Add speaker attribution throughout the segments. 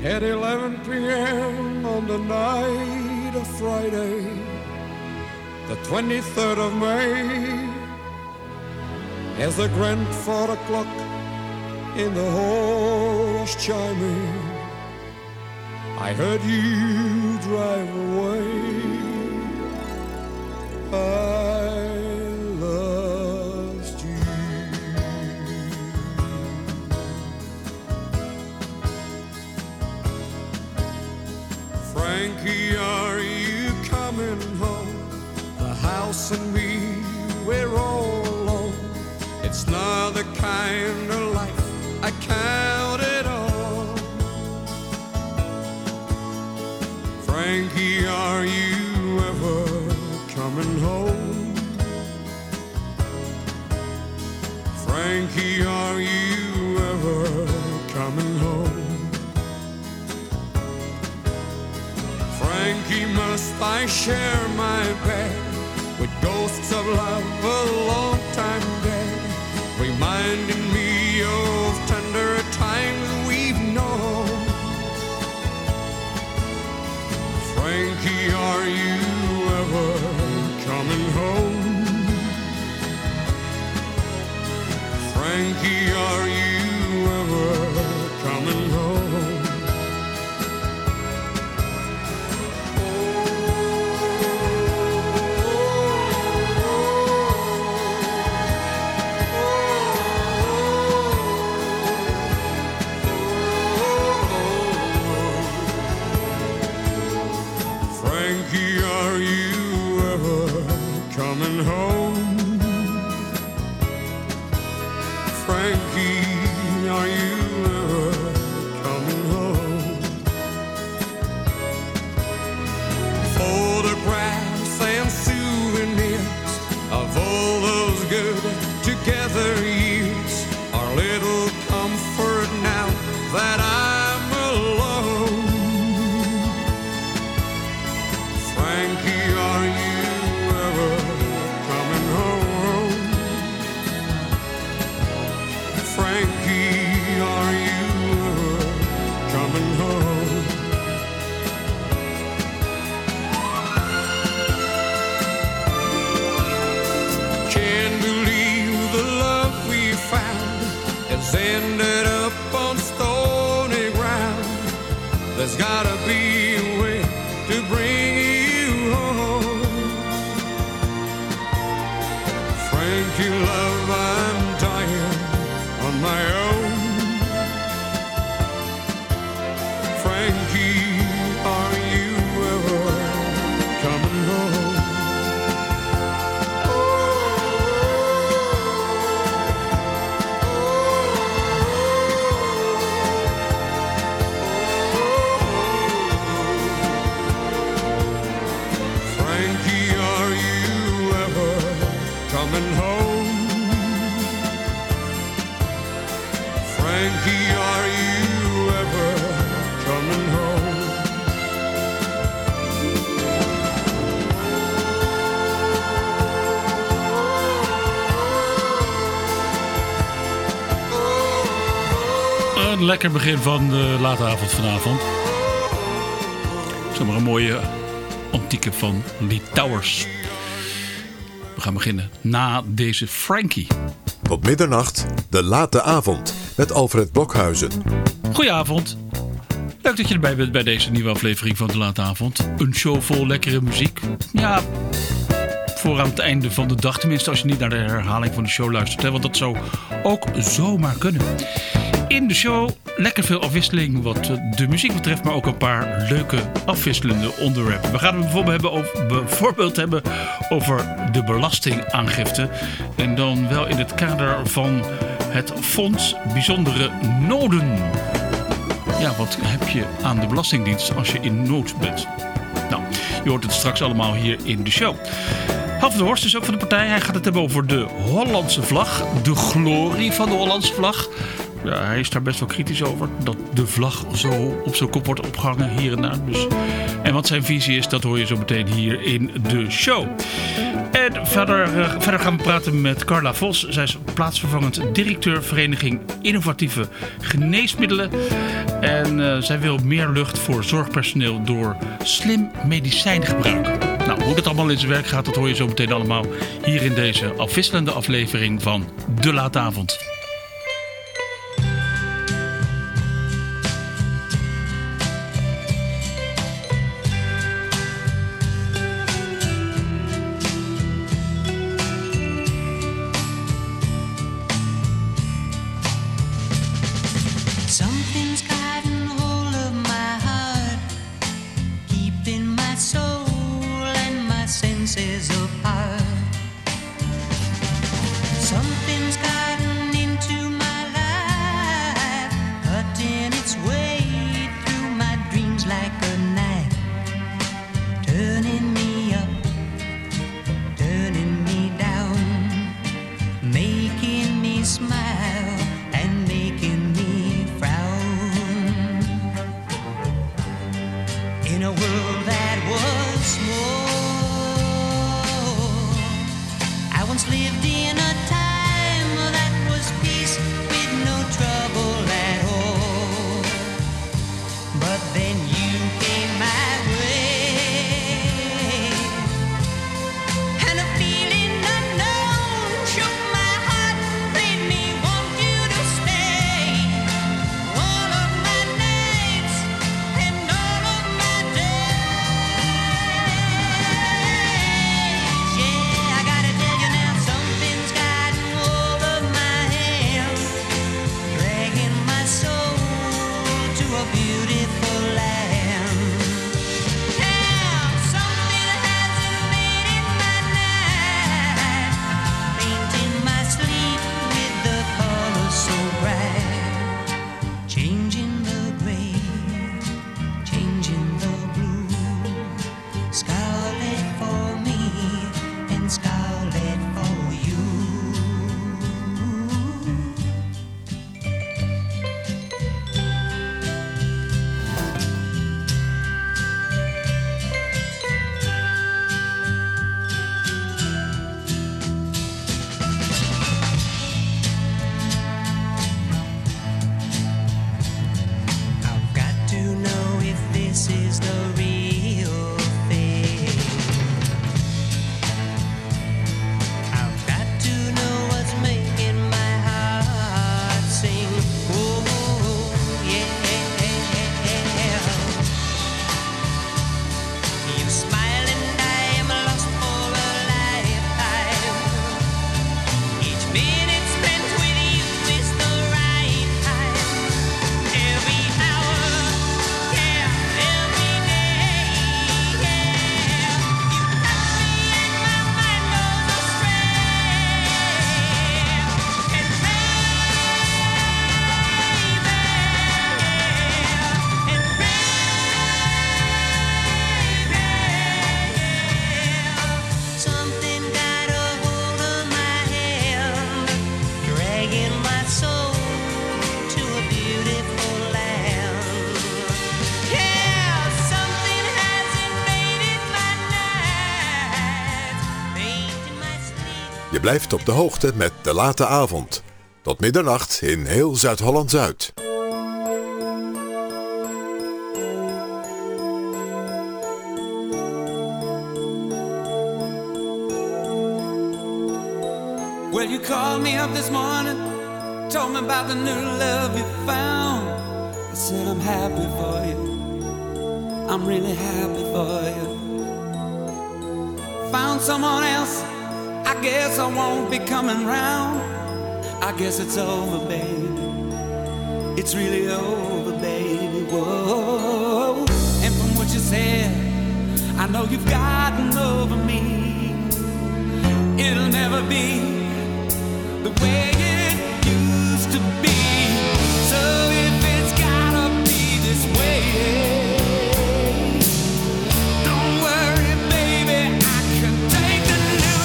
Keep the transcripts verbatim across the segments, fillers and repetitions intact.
Speaker 1: At eleven p.m. on the night of Friday, the twenty-third of May, as the grandfather clock in the hall was chiming, I heard you drive away. I lost you. Frankie, are you coming home? The house and me, we're all alone. It's not the kind of life I counted on. Frankie, are you ever coming home? Frankie, are you ever coming home? Frankie, must I share my bed with ghosts of love a long time dead, reminding me of tender times we've known? Frankie, are you ever coming home? Frankie, are you ever coming home? Frankie, are you ever coming home? Frankie, are you ever coming home? Photographs and souvenirs of all those good together years are little comfort now that I'm alone. Frankie, are you ever coming home? Frankie, are you ever coming home? Can't believe the love we found has ended up on stony ground. There's gotta be a way to bring you home. Frankie, love, I'm dying on my own. Frankie, are you ever coming home? Frankie, are you ever coming home? Frankie, are you ever coming home?
Speaker 2: Een lekker begin van de late avond vanavond. Zomaar een mooie antieke van Lee Towers. We gaan beginnen na deze Frankie.
Speaker 3: Tot middernacht, de late avond met Alfred Blokhuizen.
Speaker 2: Goedenavond. Leuk dat je erbij bent bij deze nieuwe aflevering van de late avond. Een show vol lekkere muziek. Ja, voor aan het einde van de dag. Tenminste als je niet naar de herhaling van de show luistert. Hè, want dat zou ook zomaar kunnen. In de show lekker veel afwisseling wat de muziek betreft, maar ook een paar leuke afwisselende onderwerpen. We gaan het bijvoorbeeld hebben over, bijvoorbeeld hebben over de belastingaangifte. En dan wel in het kader van het Fonds Bijzondere Noden. Ja, wat heb je aan de Belastingdienst als je in nood bent? Nou, je hoort het straks allemaal hier in de show. Half de Horst is ook van de partij. Hij gaat het hebben over de Hollandse vlag. De glorie van de Hollandse vlag. Ja, hij is daar best wel kritisch over. Dat de vlag zo op zijn kop wordt opgehangen hier en daar. Dus. En wat zijn visie is, dat hoor je zo meteen hier in de show. En verder, uh, verder gaan we praten met Carla Vos. Zij is plaatsvervangend directeur Vereniging Innovatieve Geneesmiddelen. En uh, zij wil meer lucht voor zorgpersoneel door slim medicijngebruik. Nou, hoe dat allemaal in zijn werk gaat, dat hoor je zo meteen allemaal hier in deze afwisselende aflevering van De Late Avond.
Speaker 3: Je blijft op de hoogte met De Late Avond. Tot middernacht in heel Zuid-Holland-Zuid.
Speaker 1: Well, you called me up this morning, told me about the new love you found. I said I'm happy for you, I'm really happy for you. Found someone else, I guess I won't be coming round. I guess it's over, baby. It's really over, baby. Whoa. And from what you said, I know you've gotten over me. It'll never be the way it used to be. So if it's gotta be this way,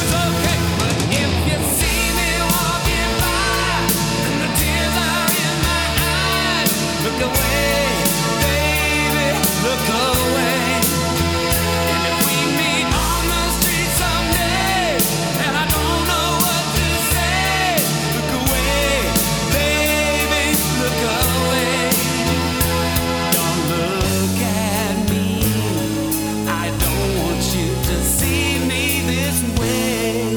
Speaker 1: in my
Speaker 4: want you to see me this way.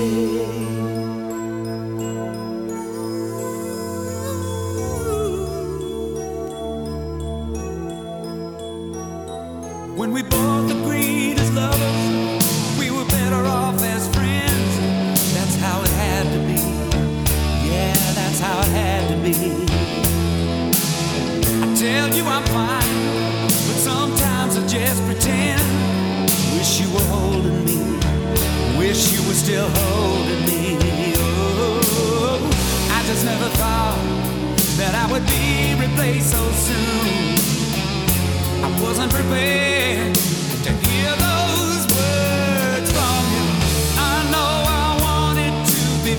Speaker 4: When we both agreed as lovers, we were better off as friends. That's how it had to be. Yeah, that's how it had to be. I tell you I'm fine, but sometimes I just pretend. Wish you were holding me. Wish you were still holding me. Oh, I just never thought that I would be replaced so soon. I wasn't prepared to hear those words from you. I know I wanted to be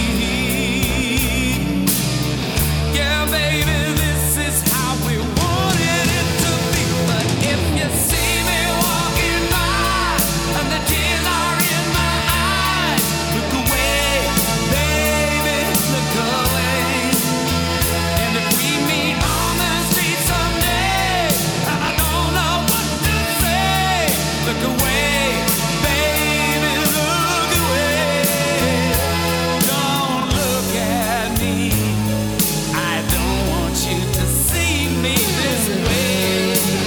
Speaker 4: free. Yeah, baby, this is how we wanted it to be. But if you see me walking by and the tears are in my eyes, look away, baby, look away. And if we meet on the street someday, look away, baby, look away. Don't look at me. I don't want you to see me this way.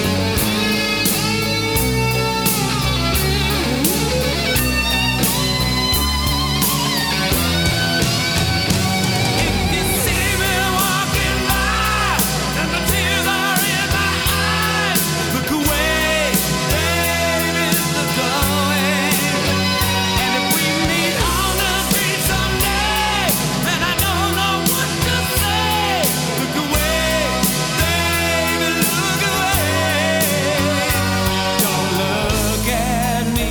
Speaker 4: If you see me walking by and the tears are in my eyes, look away, baby, look away. And if we meet on the street someday, and I don't know what to say, look away, baby, look away. Don't look at me.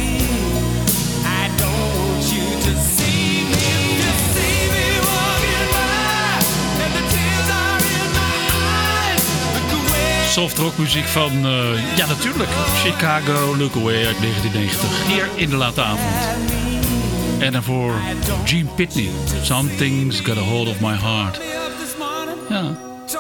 Speaker 4: I don't want you to see me. If you see me walking by and the tears are in my eyes, look away.
Speaker 2: Soft rockmuziek van, uh, ja natuurlijk, Chicago, Look Away uit negentien negentig. Hier in de late avond. En daarvoor Gene Pitney, Something's Got a Hold of My Heart. Ja,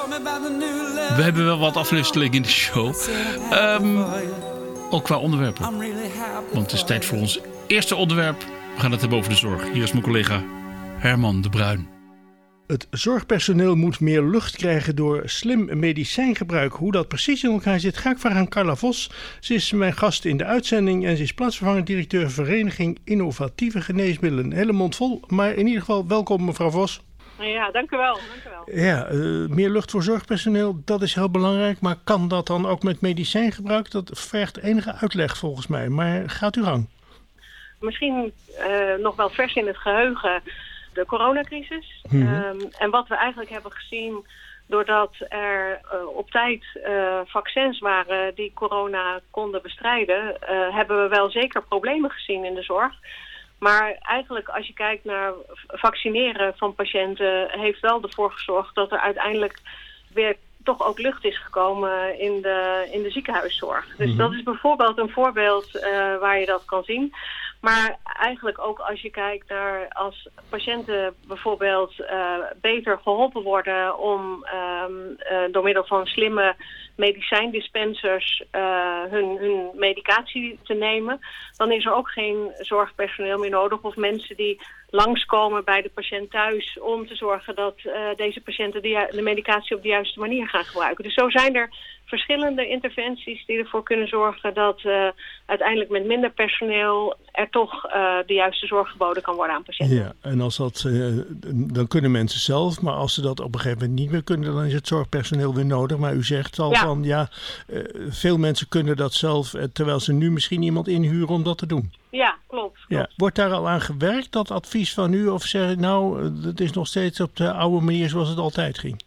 Speaker 2: we hebben wel wat afwisseling in de show. Um, ook qua onderwerpen. Want het is tijd voor ons eerste onderwerp. We gaan het hebben over de zorg. Hier is mijn collega Herman de Bruin.
Speaker 5: Het zorgpersoneel moet meer lucht krijgen door slim medicijngebruik. Hoe dat precies in elkaar zit, ga ik vragen aan Carla Vos. Ze is mijn gast in de uitzending en ze is plaatsvervangend directeur Vereniging Innovatieve Geneesmiddelen. Hele mond vol, maar in ieder geval welkom mevrouw Vos.
Speaker 6: Ja, dank u wel. Dank u wel.
Speaker 5: Ja, uh, meer lucht voor zorgpersoneel, dat is heel belangrijk. Maar kan dat dan ook met medicijngebruik? Dat vergt enige uitleg volgens mij, maar gaat uw gang.
Speaker 6: Misschien uh, nog wel vers in het geheugen de coronacrisis.
Speaker 5: Mm-hmm.
Speaker 6: Um, en wat we eigenlijk hebben gezien, doordat er uh, op tijd uh, vaccins waren die corona konden bestrijden, uh, hebben we wel zeker problemen gezien in de zorg. Maar eigenlijk als je kijkt naar vaccineren van patiënten, heeft wel ervoor gezorgd dat er uiteindelijk weer toch ook lucht is gekomen in de, in de ziekenhuiszorg. Dus mm-hmm. dat is bijvoorbeeld een voorbeeld uh, waar je dat kan zien. Maar eigenlijk ook als je kijkt naar als patiënten bijvoorbeeld uh, beter geholpen worden om um, uh, door middel van slimme medicijndispensers uh, hun, hun medicatie te nemen, dan is er ook geen zorgpersoneel meer nodig of mensen die langskomen bij de patiënt thuis om te zorgen dat uh, deze patiënten de, de medicatie op de juiste manier gaan gebruiken. Dus zo zijn er verschillende interventies die ervoor kunnen zorgen dat uh, uiteindelijk met minder personeel er toch uh, de juiste zorg geboden kan worden aan patiënten.
Speaker 5: Ja, en als dat, uh, dan kunnen mensen zelf, maar als ze dat op een gegeven moment niet meer kunnen, dan is het zorgpersoneel weer nodig. Maar u zegt al ja. van, ja, uh, veel mensen kunnen dat zelf, uh, terwijl ze nu misschien iemand inhuren om dat te doen.
Speaker 6: Ja, klopt. klopt.
Speaker 5: Ja. Wordt daar al aan gewerkt, dat advies van u? Of zeg ik nou, het is nog steeds op de oude manier zoals het altijd ging?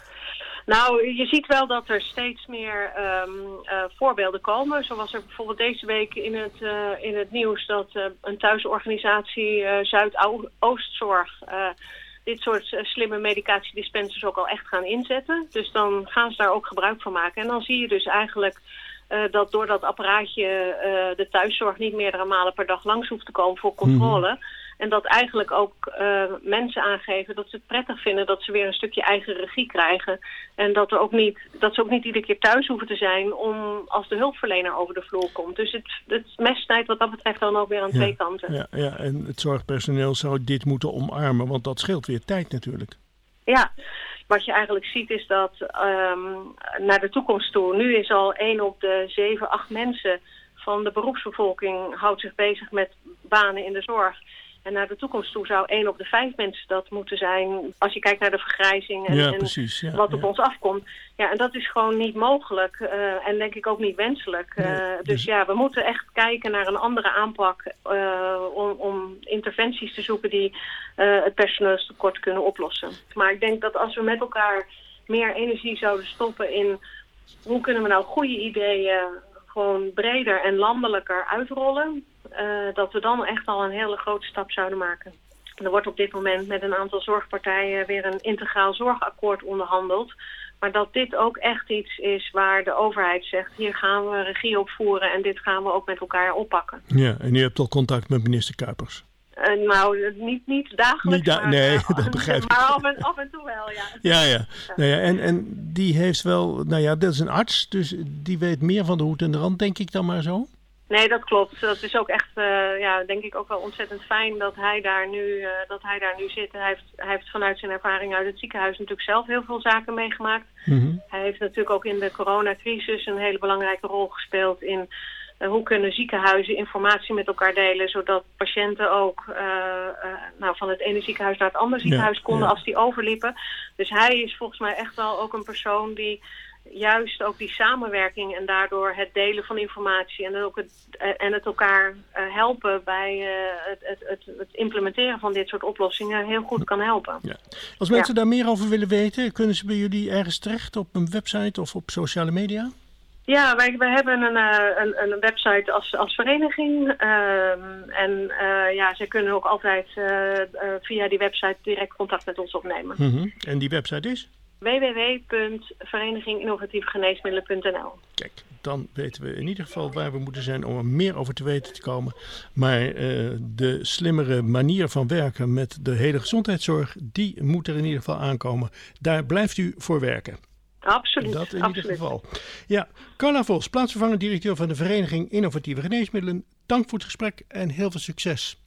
Speaker 6: Nou, je ziet wel dat er steeds meer um, uh, voorbeelden komen. Zo was er bijvoorbeeld deze week in het, uh, in het nieuws dat uh, een thuisorganisatie uh, Zuidoostzorg uh, dit soort uh, slimme medicatiedispensers ook al echt gaan inzetten. Dus dan gaan ze daar ook gebruik van maken. En dan zie je dus eigenlijk uh, dat door dat apparaatje uh, de thuiszorg niet meerdere malen per dag langs hoeft te komen voor controle. Mm-hmm. En dat eigenlijk ook uh, mensen aangeven dat ze het prettig vinden dat ze weer een stukje eigen regie krijgen. En dat, er ook niet, dat ze ook niet iedere keer thuis hoeven te zijn om als de hulpverlener over de vloer komt. Dus het, het mes snijdt wat dat betreft dan ook weer aan
Speaker 5: ja,
Speaker 6: twee kanten.
Speaker 5: Ja, ja, en het zorgpersoneel zou dit moeten omarmen, want dat scheelt weer tijd natuurlijk.
Speaker 6: Ja, wat je eigenlijk ziet is dat um, naar de toekomst toe, nu is al één op de zeven, acht mensen van de beroepsbevolking houdt zich bezig met banen in de zorg. En naar de toekomst toe zou één op de vijf mensen dat moeten zijn, als je kijkt naar de vergrijzing en,
Speaker 5: ja,
Speaker 6: en
Speaker 5: precies, ja,
Speaker 6: wat op
Speaker 5: ja.
Speaker 6: ons afkomt. Ja, en dat is gewoon niet mogelijk uh, en denk ik ook niet wenselijk. Uh,
Speaker 5: Nee,
Speaker 6: dus,
Speaker 5: dus
Speaker 6: ja, we moeten echt kijken naar een andere aanpak uh, om, om interventies te zoeken die uh, het personeelstekort kunnen oplossen. Maar ik denk dat als we met elkaar meer energie zouden stoppen in hoe kunnen we nou goede ideeën gewoon breder en landelijker uitrollen, uh, dat we dan echt al een hele grote stap zouden maken. Er wordt op dit moment met een aantal zorgpartijen weer een integraal zorgakkoord onderhandeld. Maar dat dit ook echt iets is waar de overheid zegt, hier gaan we regie op voeren en dit gaan we ook met elkaar oppakken.
Speaker 5: Ja, en u hebt al contact met minister Kuipers.
Speaker 6: Uh, nou, niet, niet dagelijks,
Speaker 5: Niet da-
Speaker 6: maar,
Speaker 5: nee,
Speaker 6: uh,
Speaker 5: dat begrijp ik.
Speaker 6: Maar af en, af en toe wel, ja.
Speaker 5: Ja, ja. Nou ja en, en die heeft wel, nou ja, dat is een arts, dus die weet meer van de hoed en de rand, denk ik dan maar zo.
Speaker 6: Nee, dat klopt. Dat is ook echt, uh, ja, denk ik ook wel ontzettend fijn dat hij daar nu, uh, dat hij daar nu zit. Hij heeft, hij heeft vanuit zijn ervaring uit het ziekenhuis natuurlijk zelf heel veel zaken meegemaakt.
Speaker 5: Mm-hmm.
Speaker 6: Hij heeft natuurlijk ook in de coronacrisis een hele belangrijke rol gespeeld in uh, hoe kunnen ziekenhuizen informatie met elkaar delen, zodat patiënten ook uh, uh, nou, van het ene ziekenhuis naar het andere ziekenhuis
Speaker 5: Ja,
Speaker 6: konden
Speaker 5: ja.
Speaker 6: als die overliepen. Dus hij is volgens mij echt wel ook een persoon die juist ook die samenwerking en daardoor het delen van informatie en ook het, uh, en het elkaar uh, helpen bij uh, het, het, het, het implementeren van dit soort oplossingen heel goed kan helpen.
Speaker 5: Ja. Als mensen
Speaker 6: Ja.
Speaker 5: daar meer over willen weten, kunnen ze bij jullie ergens terecht op een website of op sociale media?
Speaker 6: Ja, wij, wij hebben een, uh, een, een website als, als vereniging. Um, en uh, ja, ze kunnen ook altijd uh, uh, via die website direct contact met ons opnemen.
Speaker 5: Mm-hmm. En die website is?
Speaker 6: w w w punt vereniging innovatieve geneesmiddelen punt n l.
Speaker 5: Kijk, dan weten we in ieder geval waar we moeten zijn om er meer over te weten te komen. Maar uh, de slimmere manier van werken met de hele gezondheidszorg, die moet er in ieder geval aankomen. Daar blijft u voor werken.
Speaker 6: Absoluut.
Speaker 5: Dat in
Speaker 6: absoluut.
Speaker 5: ieder geval. Ja, Carla Vos, plaatsvervangend directeur van de Vereniging Innovatieve Geneesmiddelen. Dank voor het gesprek en heel veel succes.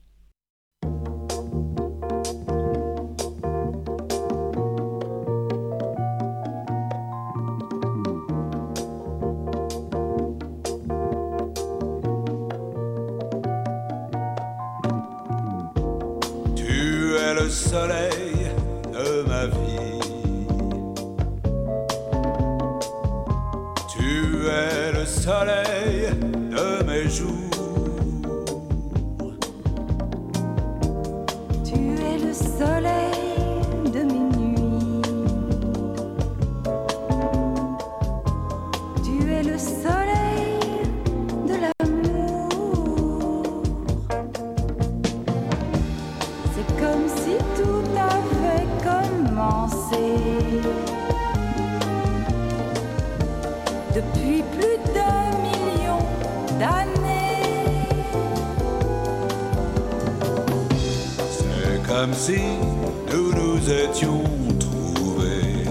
Speaker 4: Tu es le soleil de ma vie. Tu es le soleil de mes jours.
Speaker 7: Tu es le soleil de mes nuits. Tu es le soleil de l'amour. C'est comme si tout avait commencé. Depuis plus d'un million d'années.
Speaker 4: C'est comme si nous nous étions trouvés.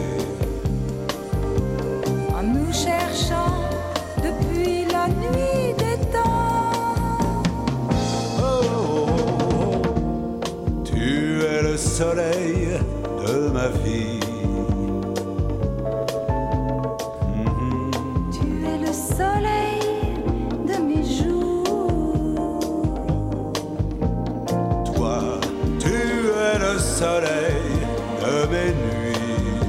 Speaker 7: En nous cherchant depuis la nuit des temps.
Speaker 4: Oh, oh, oh, oh. Tu es le soleil de ma vie.
Speaker 7: Tu es le soleil de mes jours.
Speaker 4: Toi, tu es le soleil de mes nuits.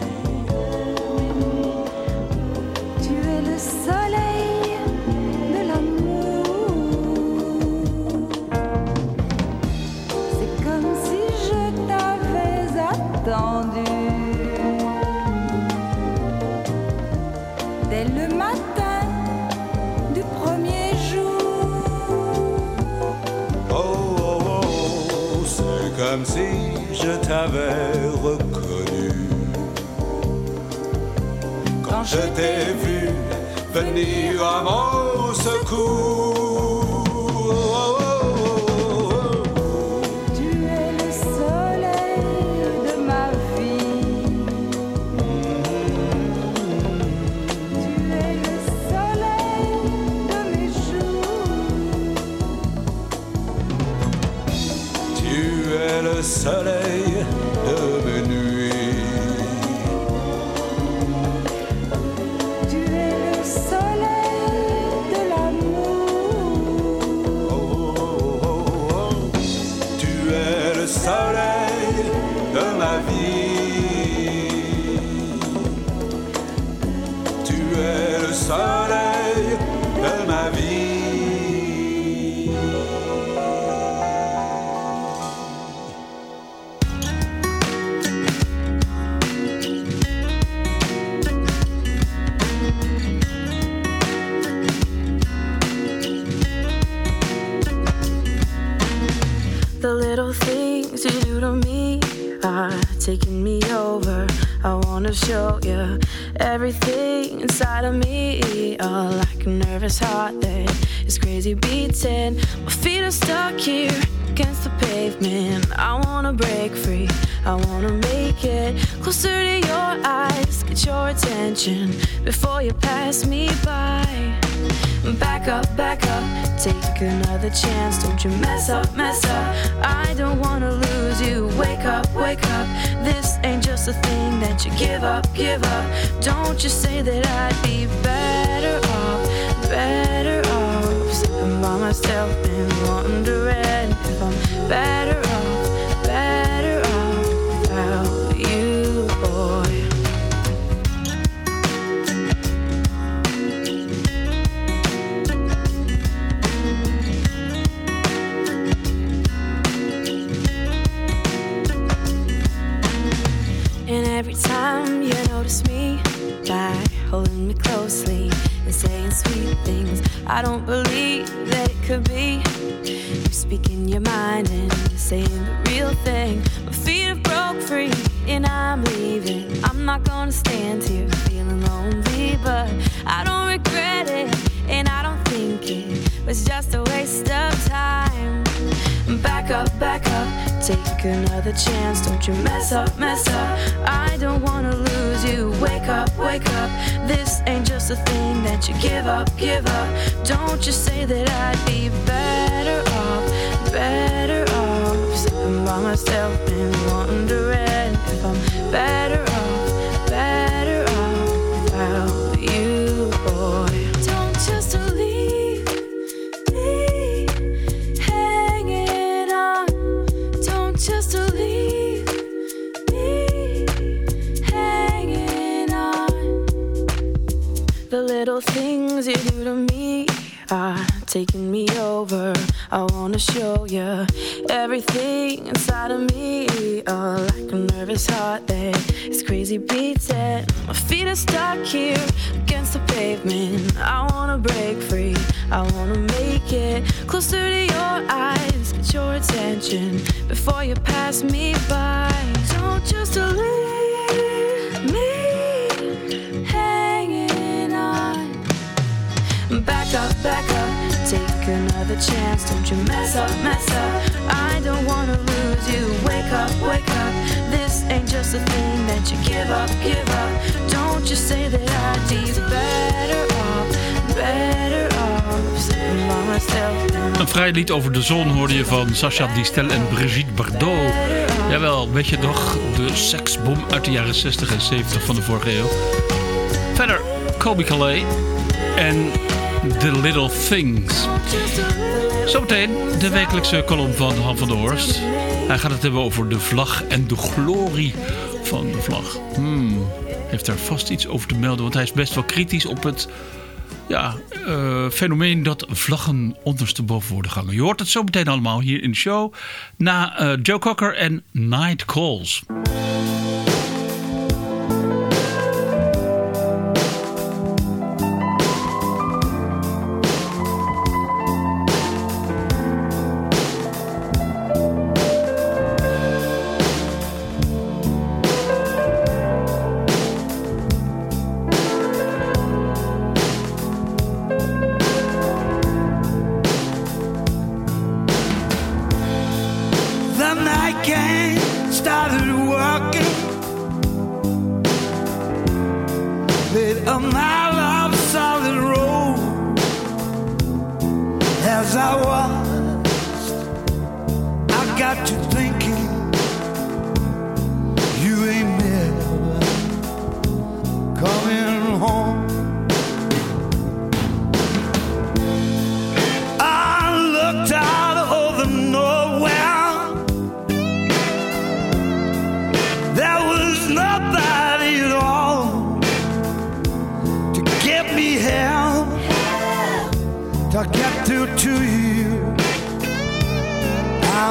Speaker 7: Tu es le soleil de l'amour. C'est comme si je t'avais attendu. Dès le matin du premier jour.
Speaker 4: Oh, oh, oh, c'est comme si je t'avais reconnu. Quand je t'ai vu venir à mon secours. Oh, oh, oh, oh.
Speaker 8: le soleil de mes nuits.
Speaker 7: Tu es le soleil de l'amour.
Speaker 8: Oh, oh, oh, oh. Tu es le soleil de ma vie. Tu es le soleil de ma vie.
Speaker 9: The little things you do to me are taking me over. I wanna show you everything inside of me. Oh, like a nervous heart that is crazy beating. My feet are stuck here against the pavement. I wanna break free, I wanna make it closer to your eyes. Get your attention before you pass me by. Back up, back up, take another chance. Don't you mess up, mess up. I don't wanna lose you. Wake up, wake up. This ain't just a thing that you give up, give up. Don't you say that I'd be better off, better off sitting by myself and wondering if I'm better off, better off without you, boy. And every time you notice me by holding me closely and saying sweet things, I don't believe that it could be you speaking your mind and saying the real thing. My feet have broke free and I'm leaving. I'm not gonna stand here feeling lonely, but I don't regret it and I don't think it was just a waste of time. Back up, back up, take another chance. Don't you mess up, mess up. I don't wanna lose you. Wake up, wake up. This ain't just a thing that you give up, give up. Don't you say that I'd be better off, better off sitting by myself and wondering if I'm better off, better off without you, boy. Don't just leave me hanging on. Don't just leave me hanging on. The little things you do to me are taking me over. I wanna show you everything inside of me. Oh, like a nervous heart that is crazy beating. My feet are stuck here against the pavement. I wanna break free, I wanna make it closer to your eyes. Get your attention before you pass me by. Don't just leave me hanging on. Back up, back up, take another chance. Don't you mess up, mess up. I don't wanna lose you. Wake up, wake up. This ain't just a thing that you give up, give up. Don't you say that I'd be better off, better off sitting by myself.
Speaker 2: Een vrij lied over de zon hoorde je van Sacha Distel en Brigitte Bardot. Jawel, weet je nog, de seksbom uit de jaren zestig en zeventig van de vorige eeuw. Verder Colbie Caillat en The Little Things. Zometeen de wekelijkse column van Han van der Horst. Hij gaat het hebben over de vlag en de glorie van de vlag. Hmm, heeft daar vast iets over te melden, want hij is best wel kritisch op het ja, uh, fenomeen dat vlaggen ondersteboven worden gehangen. Je hoort het zo meteen allemaal hier in de show na uh, Joe Cocker en Night Calls.
Speaker 10: As I was, I got to thinking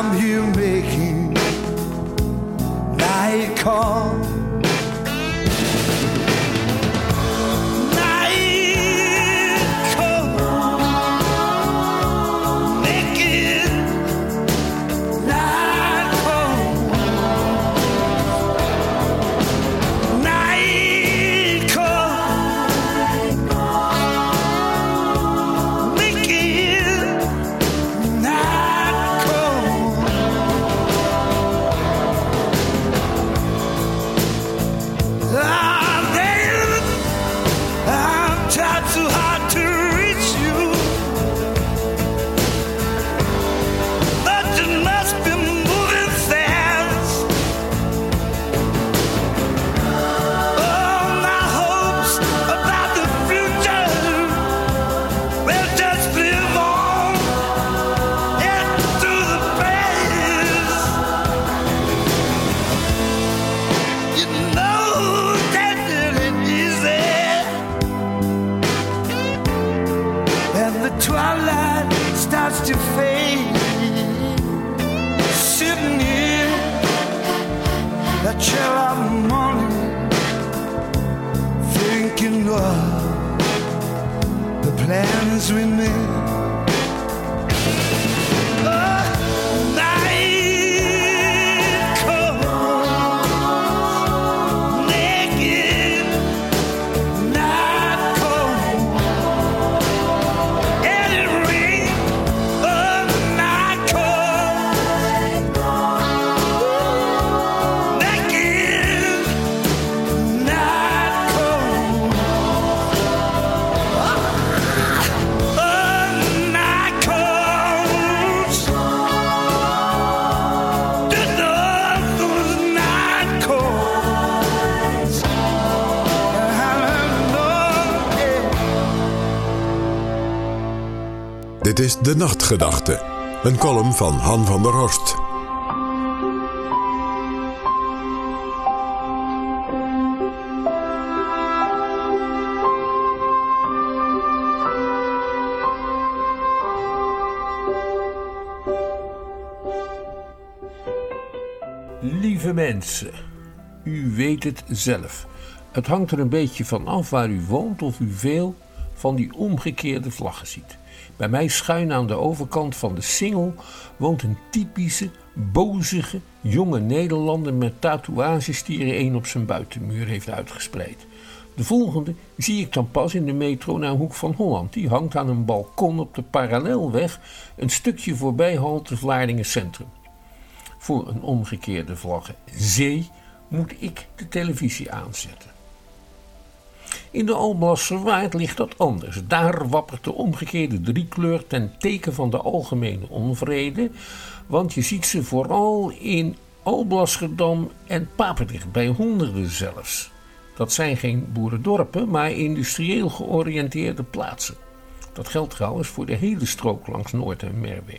Speaker 10: I'm here making night call. Chill of the morning, thinking of the plans we made. Oh, night cold, naked, night cold, and it rain. Oh, night cold, naked, night cold. Oh, night cold. The north was night cold.
Speaker 3: Dit is De Nachtgedachte, een column van Han van der Horst.
Speaker 11: Lieve mensen, u weet het zelf. Het hangt er een beetje van af waar u woont of u veel van die omgekeerde vlaggen ziet. Bij mij schuin aan de overkant van de Singel woont een typische, bozige, jonge Nederlander met tatoeages die er een op zijn buitenmuur heeft uitgespreid. De volgende zie ik dan pas in de metro naar Hoek van Holland. Die hangt aan een balkon op de Parallelweg, een stukje voorbij halte Vlaardingen Centrum. Voor een omgekeerde vlag zee moet ik de televisie aanzetten. In de Alblasserwaard ligt dat anders. Daar wappert de omgekeerde driekleur ten teken van de algemene onvrede, want je ziet ze vooral in Alblasserdam en Papendrecht, bij honderden zelfs. Dat zijn geen boerendorpen, maar industrieel georiënteerde plaatsen. Dat geldt trouwens voor de hele strook langs Noord- en Merwede.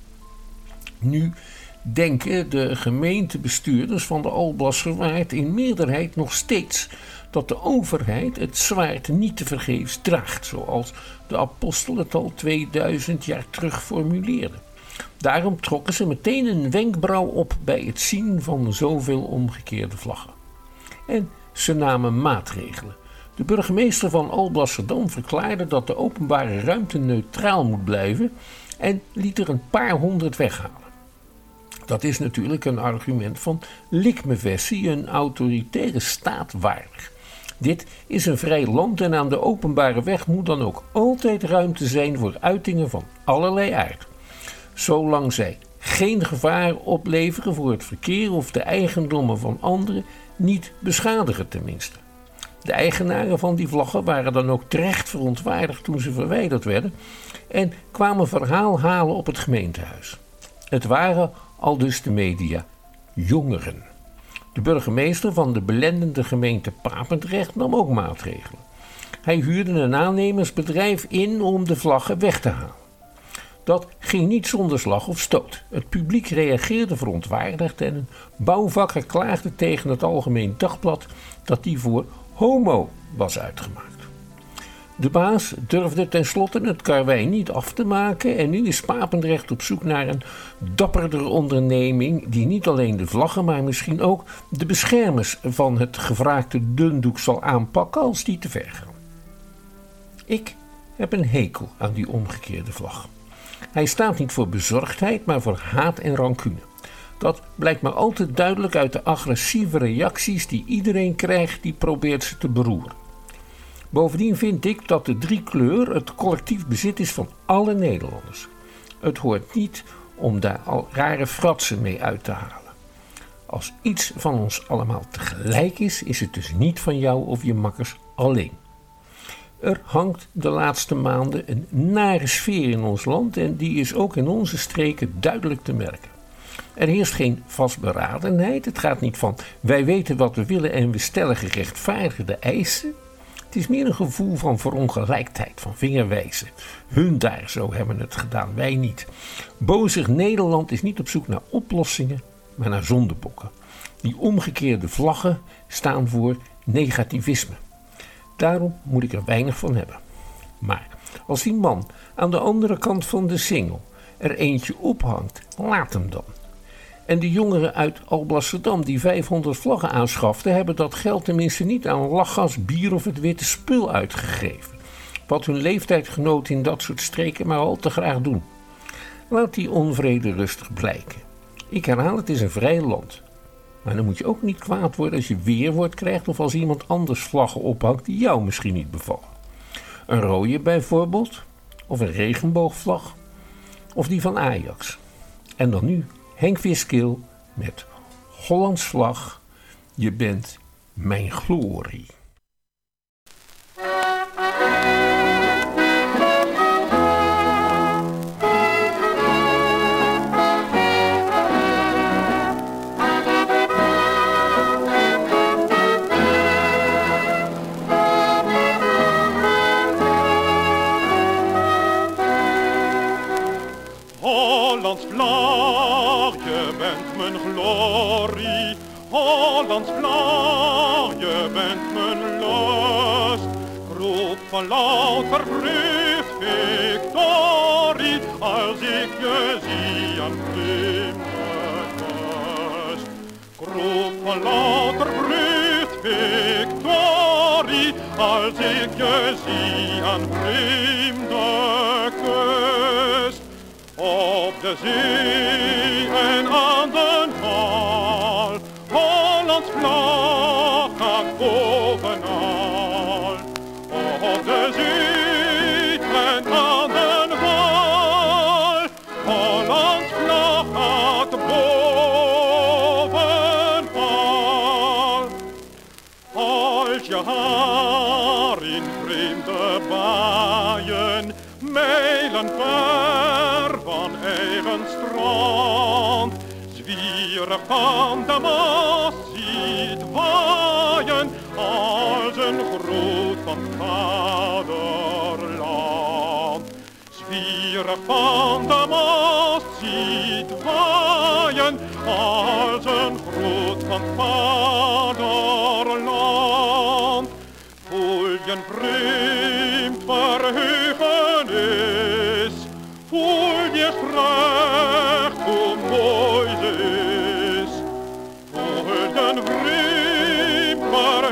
Speaker 11: Nu denken de gemeentebestuurders van de Alblasserwaard in meerderheid nog steeds dat de overheid het zwaard niet tevergeefs draagt, zoals de apostel het al tweeduizend jaar terug formuleerde. Daarom trokken ze meteen een wenkbrauw op bij het zien van zoveel omgekeerde vlaggen. En ze namen maatregelen. De burgemeester van Alblasserdam verklaarde dat de openbare ruimte neutraal moet blijven en liet er een paar honderd weghalen. Dat is natuurlijk een argument van likmevessie, een autoritaire staat waardig. Dit is een vrij land en aan de openbare weg moet dan ook altijd ruimte zijn voor uitingen van allerlei aard. Zolang zij geen gevaar opleveren voor het verkeer of de eigendommen van anderen, niet beschadigen tenminste. De eigenaren van die vlaggen waren dan ook terecht verontwaardigd toen ze verwijderd werden en kwamen verhaal halen op het gemeentehuis. Het waren aldus de media jongeren. De burgemeester van de belendende gemeente Papendrecht nam ook maatregelen. Hij huurde een aannemersbedrijf in om de vlaggen weg te halen. Dat ging niet zonder slag of stoot. Het publiek reageerde verontwaardigd en een bouwvakker klaagde tegen het Algemeen Dagblad dat die voor homo was uitgemaakt. De baas durfde tenslotte het karwei niet af te maken en nu is Papendrecht op zoek naar een dapperder onderneming die niet alleen de vlaggen, maar misschien ook de beschermers van het gevraagde dundoek zal aanpakken als die te ver gaan. Ik heb een hekel aan die omgekeerde vlag. Hij staat niet voor bezorgdheid, maar voor haat en rancune. Dat blijkt maar al te duidelijk uit de agressieve reacties die iedereen krijgt die probeert ze te beroeren. Bovendien vind ik dat de driekleur het collectief bezit is van alle Nederlanders. Het hoort niet om daar al rare fratsen mee uit te halen. Als iets van ons allemaal tegelijk is, is het dus niet van jou of je makkers alleen. Er hangt de laatste maanden een nare sfeer in ons land en die is ook in onze streken duidelijk te merken. Er heerst geen vastberadenheid. Het gaat niet van wij weten wat we willen en we stellen gerechtvaardigde eisen. Het is meer een gevoel van verongelijkheid, van vingerwijzen. Hun daar, zo hebben het gedaan, wij niet. Bozig Nederland is niet op zoek naar oplossingen, maar naar zondebokken. Die omgekeerde vlaggen staan voor negativisme. Daarom moet ik er weinig van hebben. Maar als die man aan de andere kant van de singel er eentje ophangt, laat hem dan. En de jongeren uit Alblasserdam die vijfhonderd vlaggen aanschaften, hebben dat geld tenminste niet aan lachgas, bier of het witte spul uitgegeven. Wat hun leeftijdgenoten in dat soort streken maar al te graag doen. Laat die onvrede rustig blijken. Ik herhaal, het is een vrij land. Maar dan moet je ook niet kwaad worden als je weerwoord krijgt of als iemand anders vlaggen ophangt die jou misschien niet bevallen. Een rode bijvoorbeeld, of een regenboogvlag, of die van Ajax. En dan nu Henk Wiskeel met Hollands vlag, je bent mijn glorie.
Speaker 12: Hollands vlag, je bent mijn glorie. Hollands vlag, je bent mijn lust. Roep van louter vreugd, victorie, als ik je zie aan vreemde kust. Roep van louter vreugd, victorie, als ik je zie aan vreemde kust. Op de zee en aan de wal, Hollands vlag gaat bovenal. Op de zee en aan de wal, Hollands vlag gaat bovenal. Als je haar in vreemde baaien, mijlen ver van eigen strand, zwierig van de mast ziet waaien als een groet van vaderland. Zwierig van de mast ziet waaien als een groet van vaderland. Voel je een vreemd verheugenis, voel je recht hoe mooi ze is. Voel je een vreemd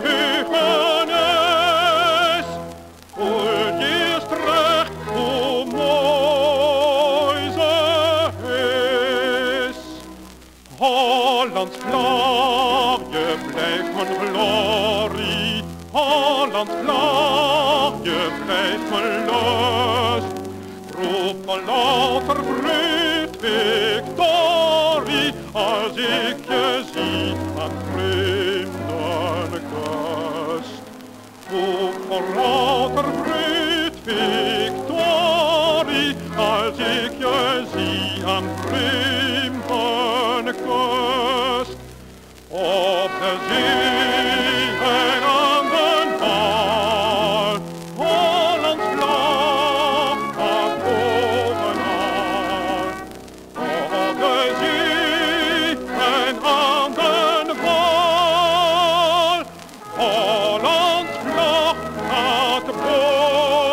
Speaker 12: verheugenis, voel je recht hoe mooi ze is. Hollands vlag, je blijft mijn glorie. Hollands vlag, je blijft mijn lust. Roep van louter vreugd, victorie, als ik je zie aan vreemde kust. Roep van louter vreugd, victorie, als ik je zie aan vreemde kust. Op de zee en aan de wal, Hollands vlag gaat bovenal. Op de zee en aan de wal, Hollands vlag gaat bovenal.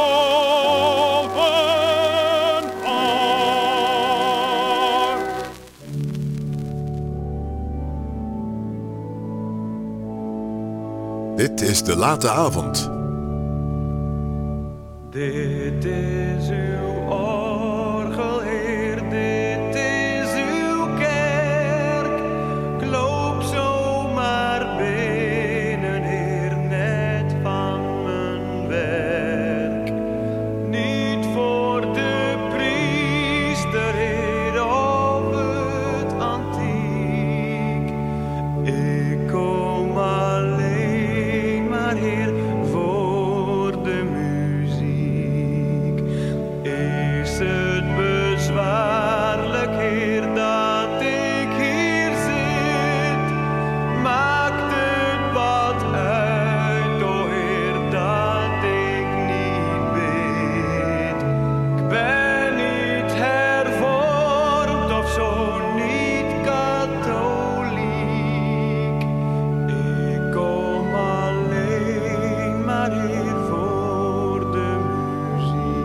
Speaker 3: Dit is De Late Avond.
Speaker 8: Dit is uw orgel, Heer, dit is uw kerk. Ik loop zomaar binnen, Heer, net van mijn werk. Niet voor de priester, Heer, of het antiek. Ik kom alleen maar, Heer, voor de muziek. Is het bezwaarlijk, Heer, dat ik hier zit? Maakt het wat uit, o Heer, dat ik niet bid? Ik ben niet hervormd of zo niet katholiek. Ik kom alleen maar, Heer, voor de muziek.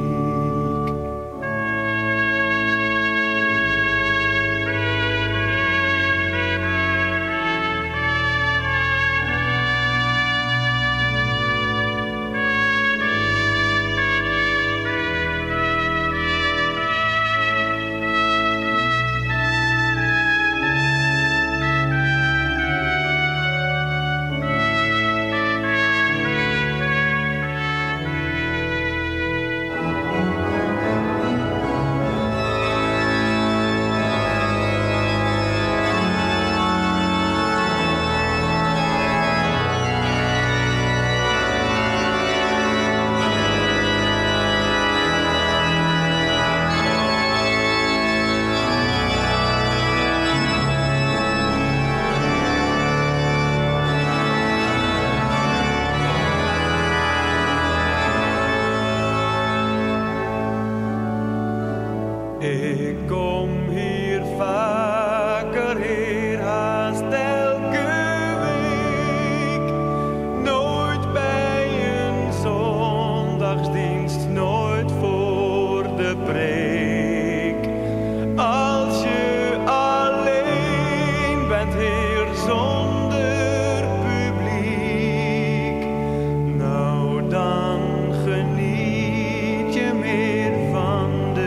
Speaker 8: Ik kom hier vaker, Heer, haast elke week. Nooit bij een zondagsdienst, nooit voor de preek. Als je alleen bent, Heer, zonder publiek, nou dan geniet je meer van de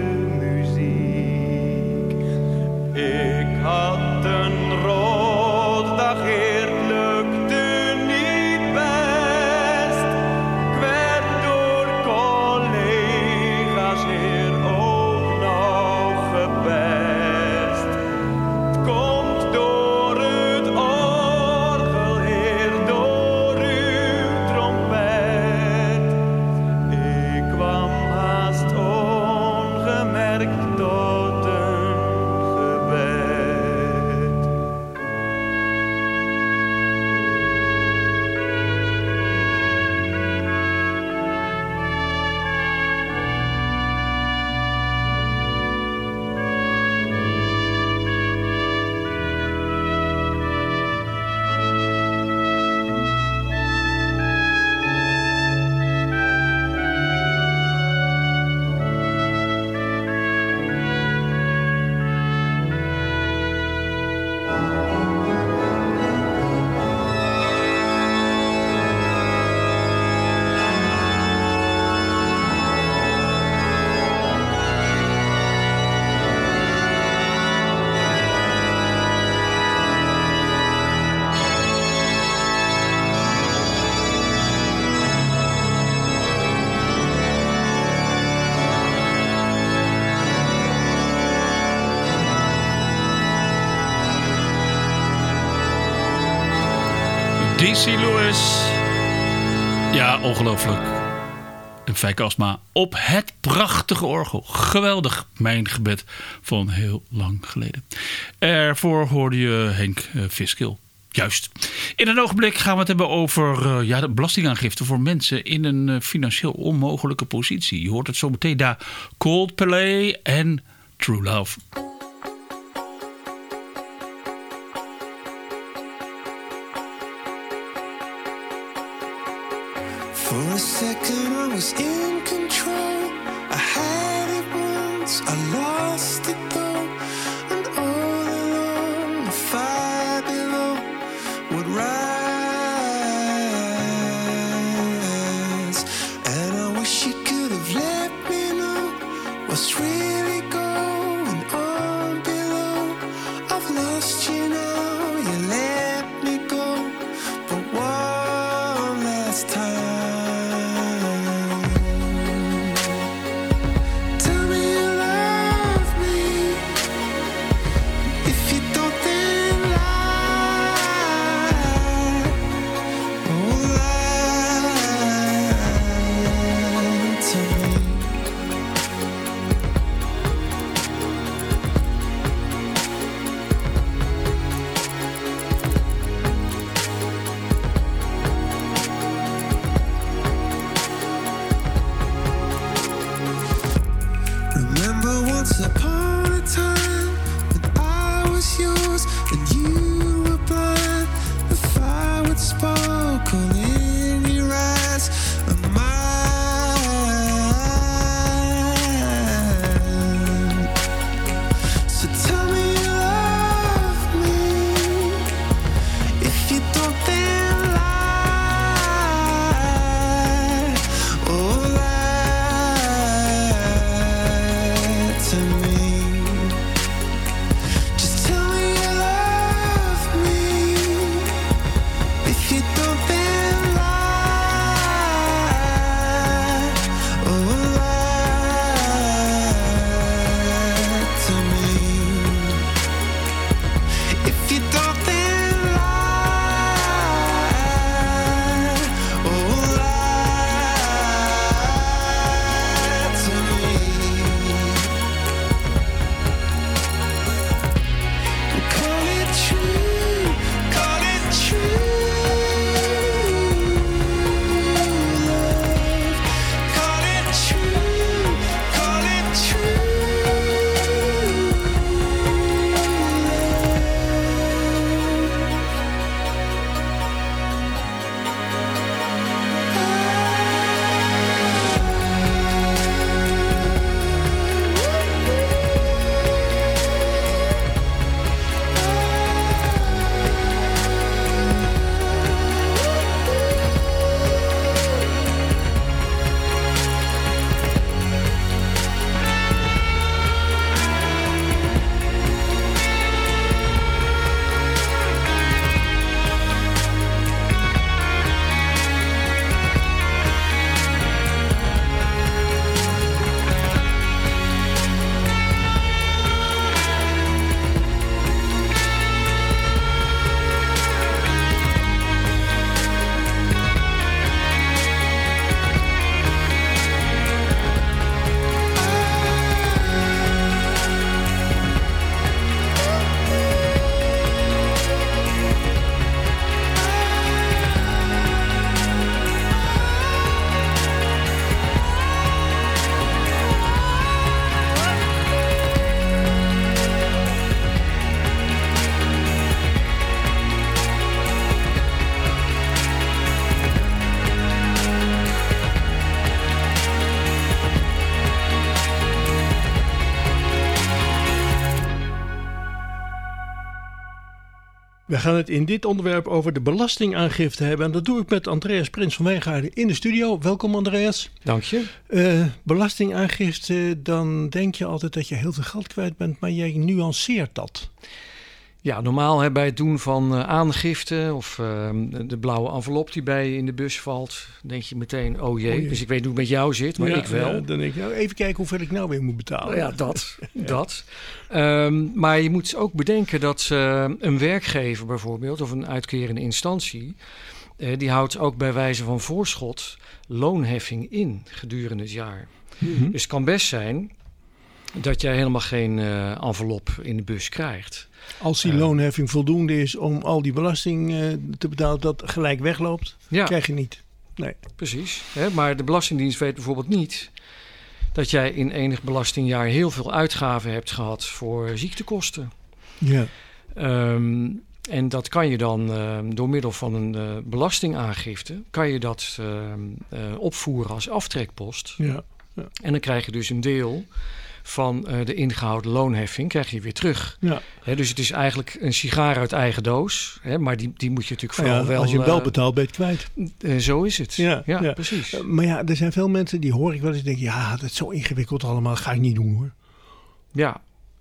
Speaker 8: muziek. Ik had een rotdag, Heer, het lukte niet best. Ik werd door collega's, Heer, ook nog gepest. Het komt door het orgel, Heer, door uw trompet. Ik kwam haast ongemerkt tot een gebed.
Speaker 2: D C Lewis. Ja, ongelooflijk. Een Fijke Asma op het prachtige orgel. Geweldig. Mijn gebed van heel lang geleden. Ervoor hoorde je Henk uh, Viskil. Juist. In een ogenblik gaan we het hebben over uh, ja, de belastingaangifte voor mensen in een uh, financieel onmogelijke positie. Je hoort het zo meteen daar. Coldplay en True Love.
Speaker 13: For a second I was in control. I had it once, I lost it though. And all along the fire below would rise. First, you know, you let me go, but one last time. Tell me you love me. If you don't, then lie. Oh, lie to me. Remember once upon a time when I was yours and you were blind. The fire would sparkle in your eyes of mine. So tell me you love me. If you don't, then lie. Oh, lie to me. Just tell me you love me. If you don't, then lie. Oh, lie to me. If you don't, then lie. Oh, lie to me. Call it true, call it true love. Call it true, call it
Speaker 5: We gaan het in dit onderwerp over de belastingaangifte hebben. En dat doe ik met Andreas Prins van Wijngaarden in de studio. Welkom Andreas.
Speaker 14: Dank je.
Speaker 5: Uh, belastingaangifte, dan denk je altijd dat je heel veel geld kwijt bent, maar jij nuanceert dat.
Speaker 14: Ja, normaal hè, bij het doen van uh, aangifte of uh, de blauwe envelop die bij je in de bus valt, denk je meteen, oh jee, oh jee. Dus ik weet hoe het met jou zit, maar
Speaker 5: ja,
Speaker 14: ik wel.
Speaker 5: Ja, dan denk ik, nou, even kijken hoeveel ik nou weer moet betalen.
Speaker 14: Ja, dat. ja. dat. Um, maar je moet ook bedenken dat uh, een werkgever bijvoorbeeld, of een uitkerende instantie, uh, die houdt ook bij wijze van voorschot loonheffing in gedurende het jaar. Mm-hmm. Dus het kan best zijn dat jij helemaal geen uh, envelop in de bus krijgt.
Speaker 5: Als die uh, loonheffing voldoende is om al die belasting uh, te betalen, dat gelijk wegloopt, ja. krijg je niet. Nee.
Speaker 14: Precies. Hè? Maar de Belastingdienst weet bijvoorbeeld niet dat jij in enig belastingjaar heel veel uitgaven hebt gehad voor ziektekosten.
Speaker 5: Ja.
Speaker 14: Um, en dat kan je dan uh, door middel van een uh, belastingaangifte, kan je dat uh, uh, opvoeren als aftrekpost.
Speaker 5: Ja. Ja.
Speaker 14: En dan krijg je dus een deel van uh, de ingehouden loonheffing krijg je weer terug.
Speaker 5: Ja.
Speaker 14: He, dus het is eigenlijk een sigaar uit eigen doos. He, maar die, die moet je natuurlijk vooral
Speaker 5: ja,
Speaker 14: wel...
Speaker 5: Als je hem wel
Speaker 14: uh,
Speaker 5: betaalt, ben je het kwijt.
Speaker 14: Uh, zo is het.
Speaker 5: Ja,
Speaker 14: ja,
Speaker 5: ja.
Speaker 14: precies.
Speaker 5: Uh, maar ja, er zijn veel mensen die hoor ik wel eens denken, ja, dat is zo ingewikkeld allemaal, dat ga ik niet doen hoor.
Speaker 14: Ja,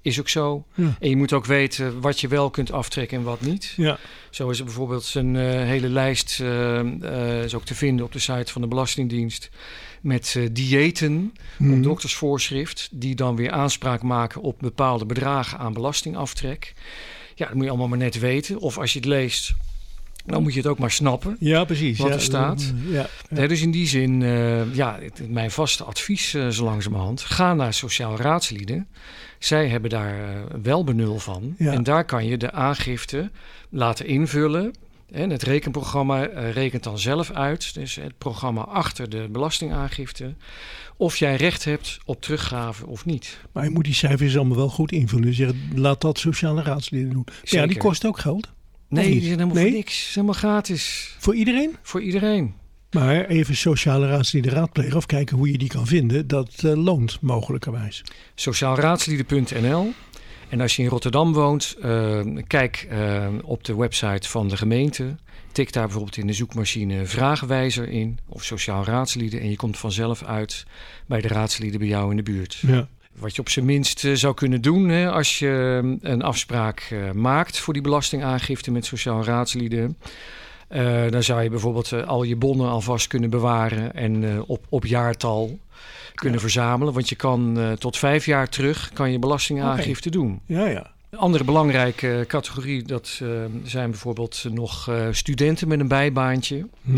Speaker 14: Is ook zo.
Speaker 5: Ja.
Speaker 14: En je moet ook weten wat je wel kunt aftrekken en wat niet.
Speaker 5: Ja.
Speaker 14: Zo is er bijvoorbeeld een uh, hele lijst, uh, uh, is ook te vinden op de site van de Belastingdienst, met uh, diëten
Speaker 5: Mhm.
Speaker 14: op doktersvoorschrift, die dan weer aanspraak maken op bepaalde bedragen aan belastingaftrek. Ja, dat moet je allemaal maar net weten. Of als je het leest, dan moet je het ook maar snappen.
Speaker 5: Ja, precies.
Speaker 14: Wat
Speaker 5: ja.
Speaker 14: er staat.
Speaker 5: Ja, ja.
Speaker 14: Ja, dus in die zin, uh, ja, het- mijn vaste advies uh, zo langzamerhand. Ga naar sociaal raadslieden. Zij hebben daar uh, wel benul van.
Speaker 5: Ja.
Speaker 14: En daar kan je de aangifte laten invullen. En het rekenprogramma uh, rekent dan zelf uit. Dus het programma achter de belastingaangifte. Of jij recht hebt op teruggave of niet.
Speaker 5: Maar je moet die cijfers allemaal wel goed invullen. Dus zeggen, laat dat sociale raadsleden doen. Maar ja, die
Speaker 14: Zeker.
Speaker 5: kost ook geld. Of
Speaker 14: Nee,
Speaker 5: niet?
Speaker 14: die zijn helemaal
Speaker 5: Nee?
Speaker 14: voor niks. Ze zijn helemaal gratis.
Speaker 5: Voor iedereen?
Speaker 14: Voor iedereen.
Speaker 5: Maar even sociale raadsleden raadplegen of kijken hoe je die kan vinden, dat uh, loont mogelijkerwijs.
Speaker 14: sociaalraadslieden punt n l. En als je in Rotterdam woont, uh, kijk uh, op de website van de gemeente. Tik daar bijvoorbeeld in de zoekmachine vragenwijzer in of sociaal raadslieden. En je komt vanzelf uit bij de raadsleden bij jou in de buurt.
Speaker 5: Ja.
Speaker 14: Wat je op zijn minst uh, zou kunnen doen hè, als je uh, een afspraak uh, maakt voor die belastingaangifte met sociaal raadslieden. Uh, dan zou je bijvoorbeeld uh, al je bonnen alvast kunnen bewaren en uh, op, op jaartal kunnen verzamelen. Want je kan uh, tot vijf jaar terug kan je belastingaangifte doen.
Speaker 5: Ja, ja.
Speaker 14: Een andere belangrijke categorie, dat uh, zijn bijvoorbeeld nog uh, studenten met een bijbaantje.
Speaker 5: Mhm.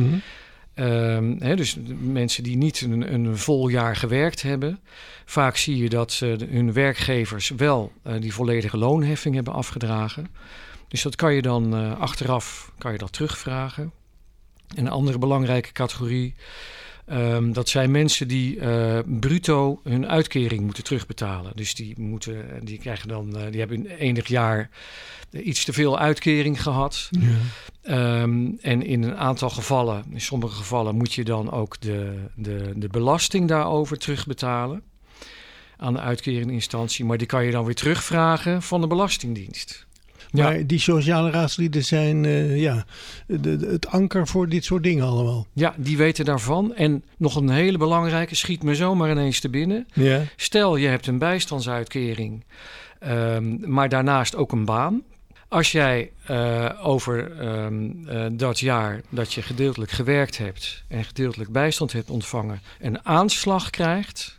Speaker 14: Um, hè, dus mensen die niet een, een vol jaar gewerkt hebben. Vaak zie je dat uh, de- hun werkgevers wel uh, die volledige loonheffing hebben afgedragen. Dus dat kan je dan uh, achteraf kan je dat terugvragen. En een andere belangrijke categorie, um, dat zijn mensen die uh, bruto hun uitkering moeten terugbetalen. Dus die, moeten, die krijgen dan, uh, die hebben in enig jaar iets te veel uitkering gehad.
Speaker 5: Ja.
Speaker 14: Um, en in een aantal gevallen, in sommige gevallen, moet je dan ook de, de, de belasting daarover terugbetalen aan de uitkerende instantie. Maar die kan je dan weer terugvragen van de Belastingdienst.
Speaker 5: Maar die sociale raadsleden zijn uh, ja, de, de- het anker voor dit soort dingen allemaal.
Speaker 14: Ja, die weten daarvan. En nog een hele belangrijke, schiet me zomaar ineens te binnen.
Speaker 5: Ja.
Speaker 14: Stel, je hebt een bijstandsuitkering, um, maar daarnaast ook een baan. Als jij uh, over um, uh, dat jaar dat je gedeeltelijk gewerkt hebt en gedeeltelijk bijstand hebt ontvangen, een aanslag krijgt,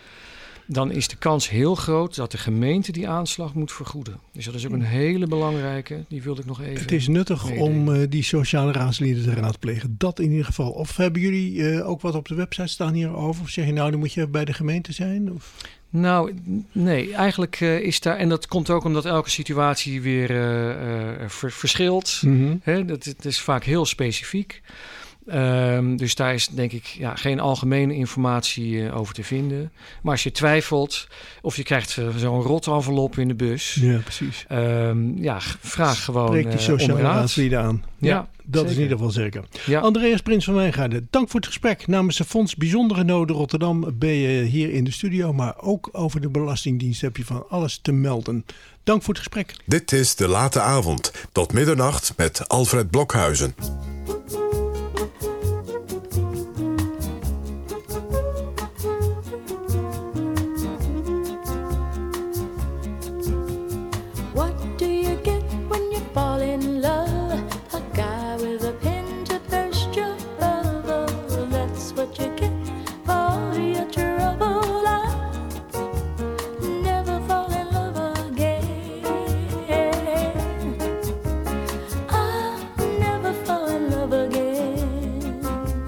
Speaker 14: dan is de kans heel groot dat de gemeente die aanslag moet vergoeden. Dus dat is ook een hele belangrijke, die wilde ik nog even.
Speaker 5: Het is nuttig
Speaker 14: meedelen.
Speaker 5: om uh, die sociale raadsleden te raadplegen. Dat in ieder geval. Of hebben jullie uh, ook wat op de website staan hierover? Of zeg je nou, dan moet je bij de gemeente zijn? Of?
Speaker 14: Nou, n- nee, eigenlijk uh, is daar... En dat komt ook omdat elke situatie weer uh, uh, ver- verschilt.
Speaker 5: Mhm.
Speaker 14: Hè, dat, het is vaak heel specifiek. Um, dus daar is denk ik ja, geen algemene informatie uh, over te vinden. Maar als je twijfelt of je krijgt uh, zo'n rot envelop in de bus.
Speaker 5: Ja, precies.
Speaker 14: Um, ja, g- vraag gewoon
Speaker 5: Spreek die
Speaker 14: uh,
Speaker 5: sociale
Speaker 14: om raad.
Speaker 5: raadsleden aan. Ja,
Speaker 14: Ja,
Speaker 5: dat is in
Speaker 14: zeker.
Speaker 5: ieder geval zeker.
Speaker 14: Ja.
Speaker 5: Andreas Prins van Wijngaarden, dank voor het gesprek. Namens het Fonds Bijzondere Noden Rotterdam ben je hier in de studio. Maar ook over de Belastingdienst heb je van alles te melden. Dank voor het gesprek.
Speaker 3: Dit is De Late Avond. Tot middernacht met Alfred Blokhuizen.
Speaker 7: What do you get when you fall in love? A guy with a pin to burst your bubble. That's what you get for your trouble. I never fall in love again. I'll never fall in love again.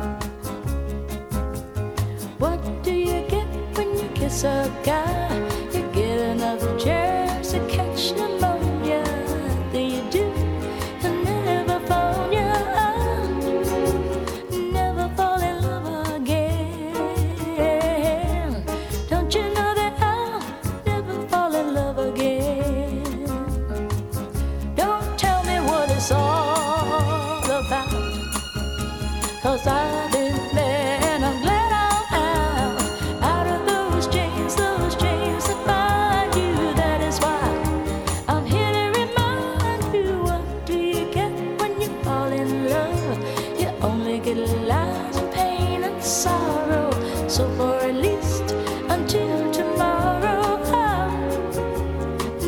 Speaker 7: What do you get when you kiss a guy? You get another chance to catch pneumonia. Do you do? You never fall, yeah. Never fall in love again. Don't you know that I'll never fall in love again? Don't tell me what it's all about, 'cause I've been there and I'm glad I'm out. Out of those chains, those chains that bind you. That is why I'm here to remind you. What do you get when you fall in love? You only get lies and pain and sorrow. So for at least until tomorrow, I'll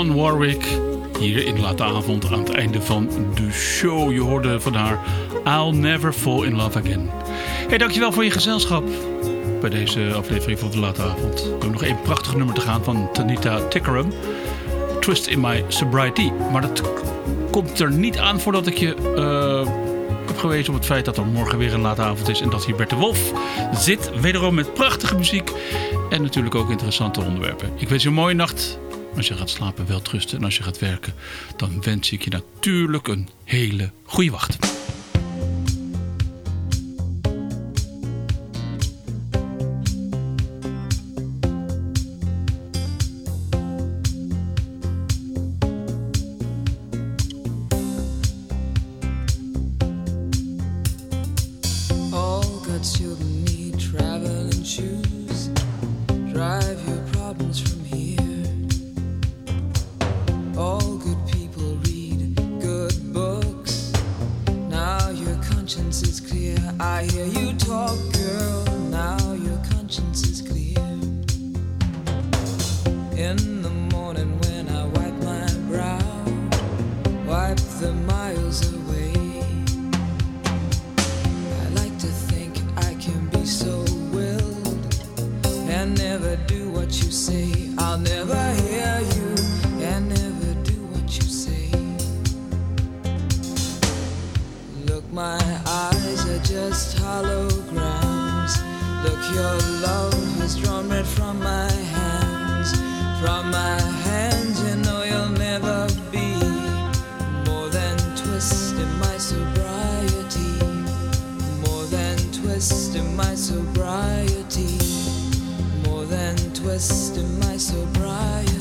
Speaker 2: Dionne Warwick. Hier in Late Avond aan het einde van de show. Je hoorde van haar I'll Never Fall in Love Again. Hey, dankjewel voor je gezelschap bij deze aflevering van de Late Avond. We hebben nog één prachtig nummer te gaan van Tanita Tikaram. Twist in My Sobriety. Maar dat komt er niet aan voordat ik je uh, heb gewezen op het feit dat er morgen weer een Late Avond is. En dat hier Bert de Wolf zit. Wederom met prachtige muziek. En natuurlijk ook interessante onderwerpen. Ik wens je een mooie nacht. Als je gaat slapen, wel trusten. En als je gaat werken, dan wens ik je natuurlijk een hele goede wacht.
Speaker 15: All good children need traveling shoes. Drive your problems from here. All good people read good books. Now your conscience is clear. I hear you talk, girl. Now your conscience is clear. In the morning when I wipe my brow, wipe the miles away. I like to think I can be so willed and never do what you say. I'll never hear you and never do what you say. Look, my eyes are just holograms. Look, your love has drawn red from my hands. From my hands, you know you'll never be more than twist in my sobriety. More than twist in my sobriety. More than twist in my sobriety.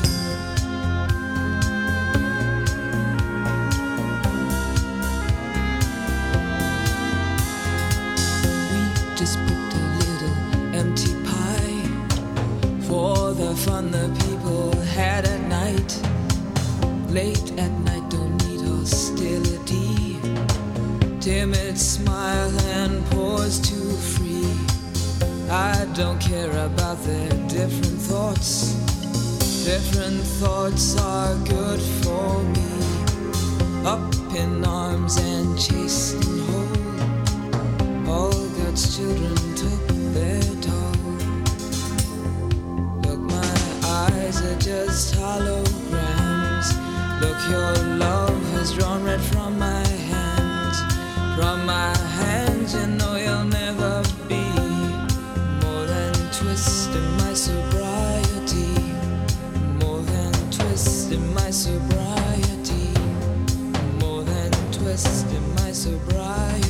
Speaker 15: Just picked a little empty pie for the fun the people had at night. Late at night, don't need hostility. Timid smile and pause too free. I don't care about their different thoughts. Different thoughts are good for me. Up in arms and chased and whole. All God's children took their toll. Look, my eyes are just holograms. Look, your love has drawn red from my hands. From my hands, you know you'll never be more than twist in my sobriety. More than twist in my sobriety. More than twist in my sobriety.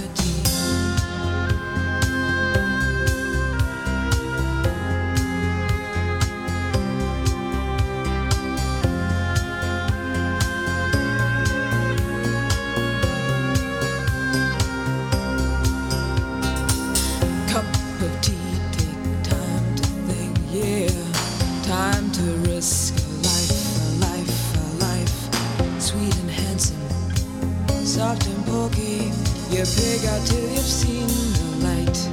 Speaker 15: Soft and pokey, you pig out till you've seen the light.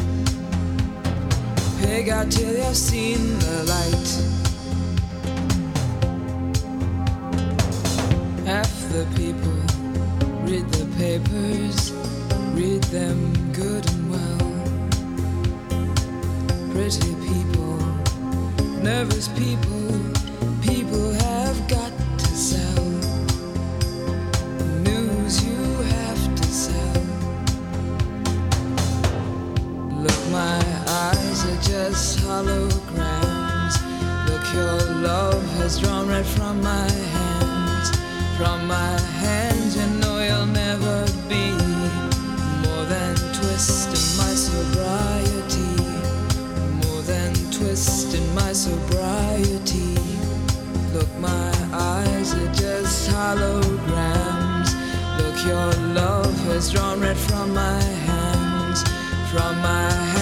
Speaker 15: Pig out till you've seen the light. Half the people read the papers, read them good and well. Pretty people, nervous people, people have got to sell. My eyes are just holograms. Look, your love has drawn red from my hands. From my hands, you know you'll never be more than twist in my sobriety. More than twist in my sobriety. Look, my eyes are just holograms. Look, your love has drawn red from my hands. From my hands.